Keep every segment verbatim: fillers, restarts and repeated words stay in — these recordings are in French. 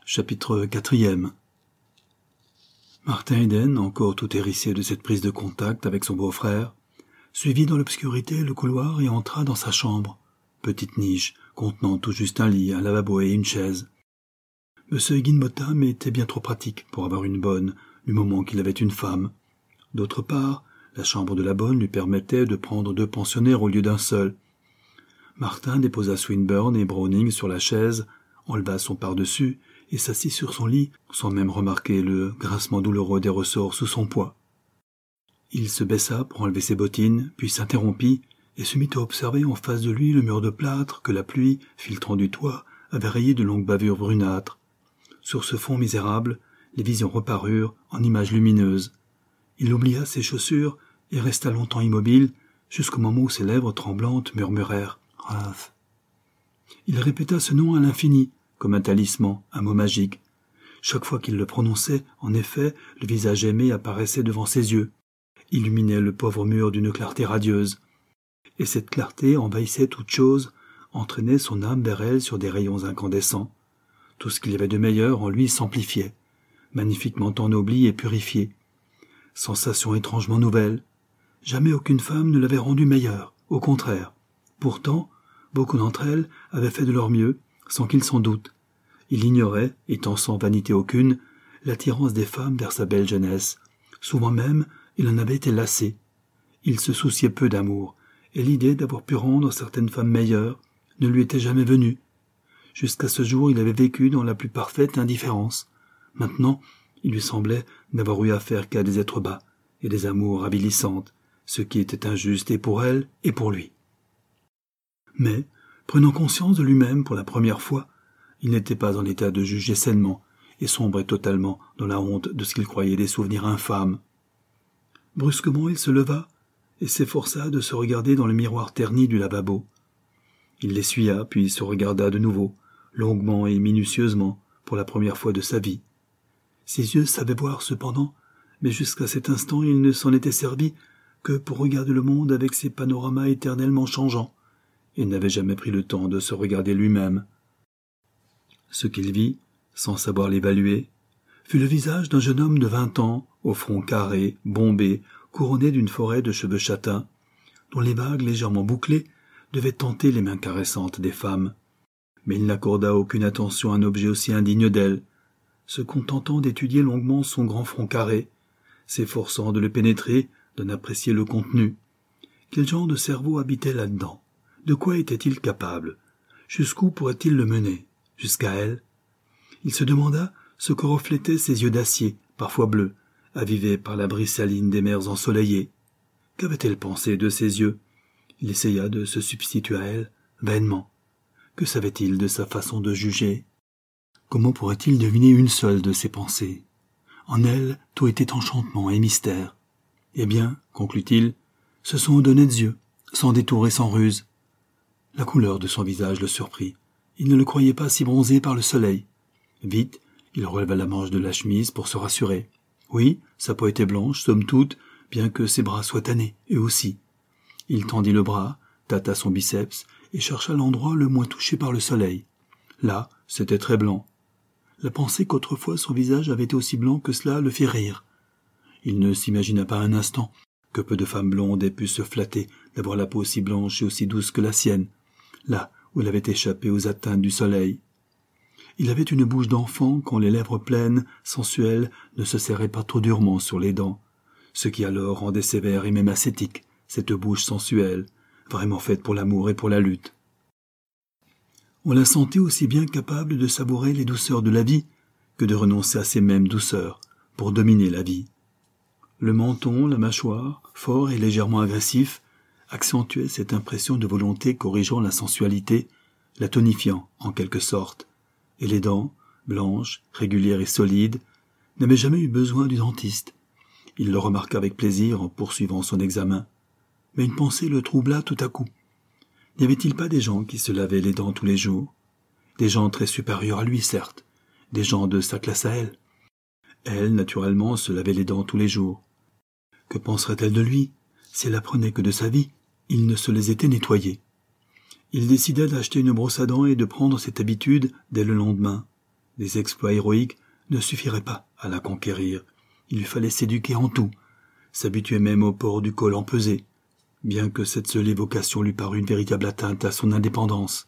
Chapitre quatrième. Martin Eden, encore tout hérissé de cette prise de contact avec son beau-frère, suivit dans l'obscurité le couloir et entra dans sa chambre, petite niche contenant tout juste un lit, un lavabo et une chaise. Monsieur Higginbotham était bien trop pratique pour avoir une bonne, du moment qu'il avait une femme. D'autre part, la chambre de la bonne lui permettait de prendre deux pensionnaires au lieu d'un seul. Martin déposa Swinburne et Browning sur la chaise, enleva son pardessus et s'assit sur son lit sans même remarquer le grincement douloureux des ressorts sous son poids. Il se baissa pour enlever ses bottines, puis s'interrompit et se mit à observer en face de lui le mur de plâtre que la pluie, filtrant du toit, avait rayé de longues bavures brunâtres. Sur ce fond misérable, les visions reparurent en images lumineuses. Il oublia ses chaussures et resta longtemps immobile, jusqu'au moment où ses lèvres tremblantes murmurèrent « Raph ». Il répéta ce nom à l'infini, comme un talisman, un mot magique. Chaque fois qu'il le prononçait, en effet, le visage aimé apparaissait devant ses yeux, illuminait le pauvre mur d'une clarté radieuse. Et cette clarté envahissait toute chose, entraînait son âme vers elle sur des rayons incandescents. Tout ce qu'il y avait de meilleur en lui s'amplifiait, magnifiquement ennobli et purifié. Sensation étrangement nouvelle. Jamais aucune femme ne l'avait rendu meilleur, au contraire. Pourtant, beaucoup d'entre elles avaient fait de leur mieux, sans qu'il s'en doute. Il ignorait, étant sans vanité aucune, l'attirance des femmes vers sa belle jeunesse. Souvent même, il en avait été lassé. Il se souciait peu d'amour, et l'idée d'avoir pu rendre certaines femmes meilleures ne lui était jamais venue. Jusqu'à ce jour, il avait vécu dans la plus parfaite indifférence. Maintenant, il lui semblait n'avoir eu affaire qu'à des êtres bas et des amours avilissantes, ce qui était injuste et pour elle et pour lui. Mais, prenant conscience de lui-même pour la première fois, il n'était pas en état de juger sainement et sombrait totalement dans la honte de ce qu'il croyait des souvenirs infâmes. Brusquement, il se leva et s'efforça de se regarder dans le miroir terni du lavabo. Il l'essuya, puis se regarda de nouveau, longuement et minutieusement, pour la première fois de sa vie. Ses yeux savaient voir cependant, mais jusqu'à cet instant il ne s'en était servi que pour regarder le monde avec ses panoramas éternellement changeants, et n'avait jamais pris le temps de se regarder lui-même. Ce qu'il vit, sans savoir l'évaluer, fut le visage d'un jeune homme de vingt ans, au front carré, bombé, couronné d'une forêt de cheveux châtains, dont les vagues légèrement bouclées devaient tenter les mains caressantes des femmes. Mais il n'accorda aucune attention à un objet aussi indigne d'elle, se contentant d'étudier longuement son grand front carré, s'efforçant de le pénétrer, d'en apprécier le contenu. Quel genre de cerveau habitait là-dedans? De quoi était-il capable? Jusqu'où pourrait-il le mener? Jusqu'à elle? Il se demanda ce que reflétaient ses yeux d'acier, parfois bleus, avivés par la brise saline des mers ensoleillées. Qu'avait-elle pensé de ses yeux? Il essaya de se substituer à elle, vainement. Que savait-il de sa façon de juger? Comment pourrait-il deviner une seule de ses pensées? En elle, tout était enchantement et mystère. Eh bien, conclut-il, ce sont d'honnêtes yeux, sans détour et sans ruse. La couleur de son visage le surprit. Il ne le croyait pas si bronzé par le soleil. Vite, il releva la manche de la chemise pour se rassurer. Oui, sa peau était blanche, somme toute, bien que ses bras soient tannés, eux aussi. Il tendit le bras, tâta son biceps et chercha l'endroit le moins touché par le soleil. Là, c'était très blanc. La pensée qu'autrefois son visage avait été aussi blanc que cela le fit rire. Il ne s'imagina pas un instant que peu de femmes blondes aient pu se flatter d'avoir la peau aussi blanche et aussi douce que la sienne, là où elle avait échappé aux atteintes du soleil. Il avait une bouche d'enfant quand les lèvres pleines, sensuelles, ne se serraient pas trop durement sur les dents, ce qui alors rendait sévère et même ascétique cette bouche sensuelle, vraiment faite pour l'amour et pour la lutte. On la sentait aussi bien capable de savourer les douceurs de la vie que de renoncer à ces mêmes douceurs pour dominer la vie. Le menton, la mâchoire, fort et légèrement agressif, accentuaient cette impression de volonté corrigeant la sensualité, la tonifiant en quelque sorte, et les dents, blanches, régulières et solides, n'avaient jamais eu besoin du dentiste. Il le remarqua avec plaisir en poursuivant son examen. Mais une pensée le troubla tout à coup. N'y avait-il pas des gens qui se lavaient les dents tous les jours? Des gens très supérieurs à lui, certes, des gens de sa classe à elle. Elle, naturellement, se lavait les dents tous les jours. Que penserait-elle de lui, si elle apprenait que de sa vie, il ne se les était nettoyés? Il décida d'acheter une brosse à dents et de prendre cette habitude dès le lendemain. Des exploits héroïques ne suffiraient pas à la conquérir. Il lui fallait s'éduquer en tout, s'habituer même au port du col empesé, bien que cette seule évocation lui parût une véritable atteinte à son indépendance.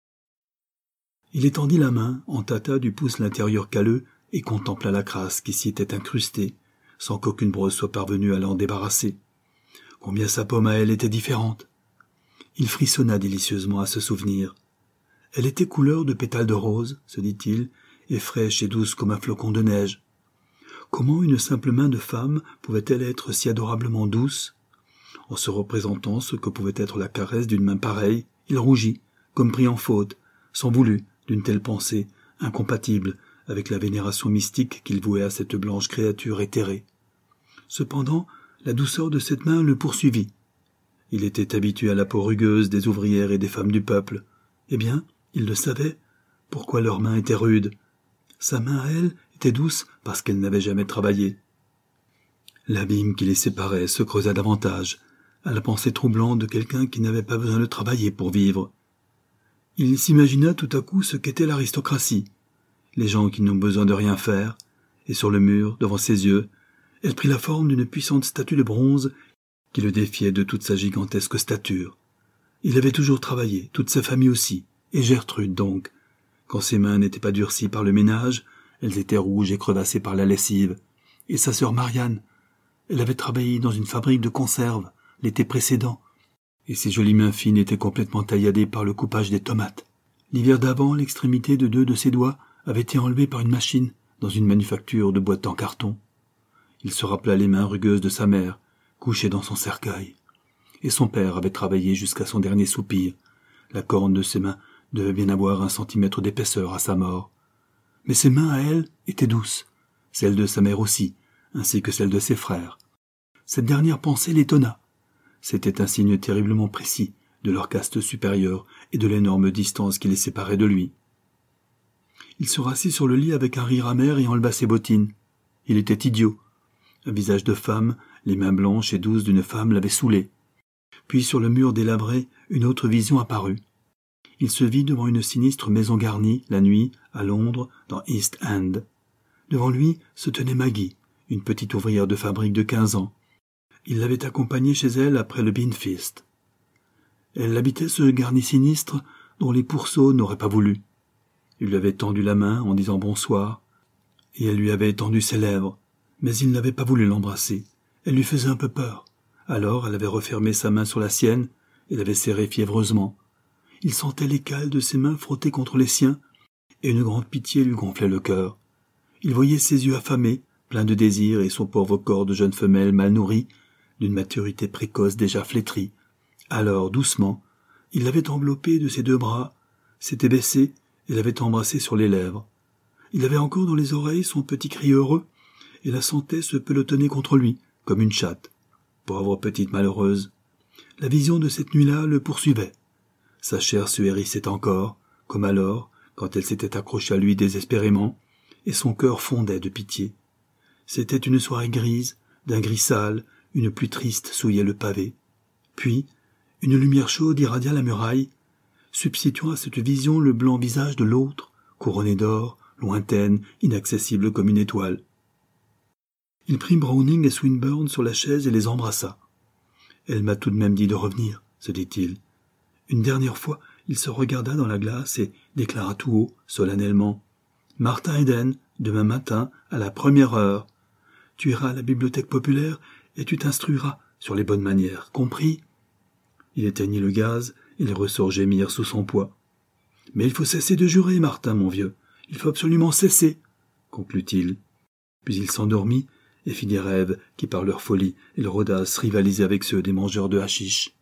Il étendit la main, en tâta du pouce l'intérieur calleux et contempla la crasse qui s'y était incrustée, sans qu'aucune brosse soit parvenue à l'en débarrasser. Combien sa pomme à elle était différente! Il frissonna délicieusement à ce souvenir. Elle était couleur de pétales de rose, se dit-il, et fraîche et douce comme un flocon de neige. Comment une simple main de femme pouvait-elle être si adorablement douce? En se représentant ce que pouvait être la caresse d'une main pareille, il rougit, comme pris en faute, s'en voulut d'une telle pensée, incompatible avec la vénération mystique qu'il vouait à cette blanche créature éthérée. Cependant, la douceur de cette main le poursuivit. Il était habitué à la peau rugueuse des ouvrières et des femmes du peuple. Eh bien, il le savait, pourquoi leurs mains étaient rudes. Sa main à elle était douce parce qu'elle n'avait jamais travaillé. L'abîme qui les séparait se creusa davantage, à la pensée troublante de quelqu'un qui n'avait pas besoin de travailler pour vivre. Il s'imagina tout à coup ce qu'était l'aristocratie, les gens qui n'ont besoin de rien faire, et sur le mur, devant ses yeux, elle prit la forme d'une puissante statue de bronze qui le défiait de toute sa gigantesque stature. Il avait toujours travaillé, toute sa famille aussi, et Gertrude donc. Quand ses mains n'étaient pas durcies par le ménage, elles étaient rouges et crevassées par la lessive. Et sa sœur Marianne, elle avait travaillé dans une fabrique de conserves l'été précédent, et ses jolies mains fines étaient complètement tailladées par le coupage des tomates. L'hiver d'avant, l'extrémité de deux de ses doigts avait été enlevée par une machine dans une manufacture de boîtes en carton. Il se rappela les mains rugueuses de sa mère, couchée dans son cercueil. Et son père avait travaillé jusqu'à son dernier soupir. La corne de ses mains devait bien avoir un centimètre d'épaisseur à sa mort. Mais ses mains à elle étaient douces, celles de sa mère aussi, ainsi que celles de ses frères. Cette dernière pensée l'étonna. C'était un signe terriblement précis de leur caste supérieure et de l'énorme distance qui les séparait de lui. Il se rassit sur le lit avec un rire amer et enleva ses bottines. Il était idiot. Un visage de femme, les mains blanches et douces d'une femme l'avaient saoulé. Puis sur le mur délabré, une autre vision apparut. Il se vit devant une sinistre maison garnie, la nuit, à Londres, dans East End. Devant lui se tenait Maggie, une petite ouvrière de fabrique de quinze ans. Il l'avait accompagnée chez elle après le Beanfeast. Elle habitait ce garni sinistre dont les pourceaux n'auraient pas voulu. Il lui avait tendu la main en disant bonsoir, et elle lui avait tendu ses lèvres, mais il n'avait pas voulu l'embrasser. Elle lui faisait un peu peur. Alors elle avait refermé sa main sur la sienne et l'avait serrée fiévreusement. Il sentait les cales de ses mains frotter contre les siens, et une grande pitié lui gonflait le cœur. Il voyait ses yeux affamés, pleins de désir, et son pauvre corps de jeune femelle mal nourrie, d'une maturité précoce déjà flétrie. Alors, doucement, il l'avait enveloppée de ses deux bras, s'était baissé et l'avait embrassée sur les lèvres. Il avait encore dans les oreilles son petit cri heureux, et la sentait se pelotonner contre lui, comme une chatte. Pauvre petite malheureuse. La vision de cette nuit-là le poursuivait. Sa chair se hérissait encore, comme alors, quand elle s'était accrochée à lui désespérément, et son cœur fondait de pitié. C'était une soirée grise, d'un gris sale, une pluie triste souillait le pavé. Puis, une lumière chaude irradia la muraille, substituant à cette vision le blanc visage de l'autre, couronné d'or, lointaine, inaccessible comme une étoile. Il prit Browning et Swinburne sur la chaise et les embrassa. « Elle m'a tout de même dit de revenir, » se dit-il. Une dernière fois, il se regarda dans la glace et déclara tout haut, solennellement. « Martin Eden, demain matin, à la première heure. Tu iras à la bibliothèque populaire et tu t'instruiras sur les bonnes manières, compris ?» Il éteignit le gaz et les ressorts gémirent sous son poids. « Mais il faut cesser de jurer, Martin, mon vieux. Il faut absolument cesser, » conclut-il. Puis il s'endormit et fit des rêves qui, par leur folie et leur audace, rivalisaient avec ceux des mangeurs de hachiche.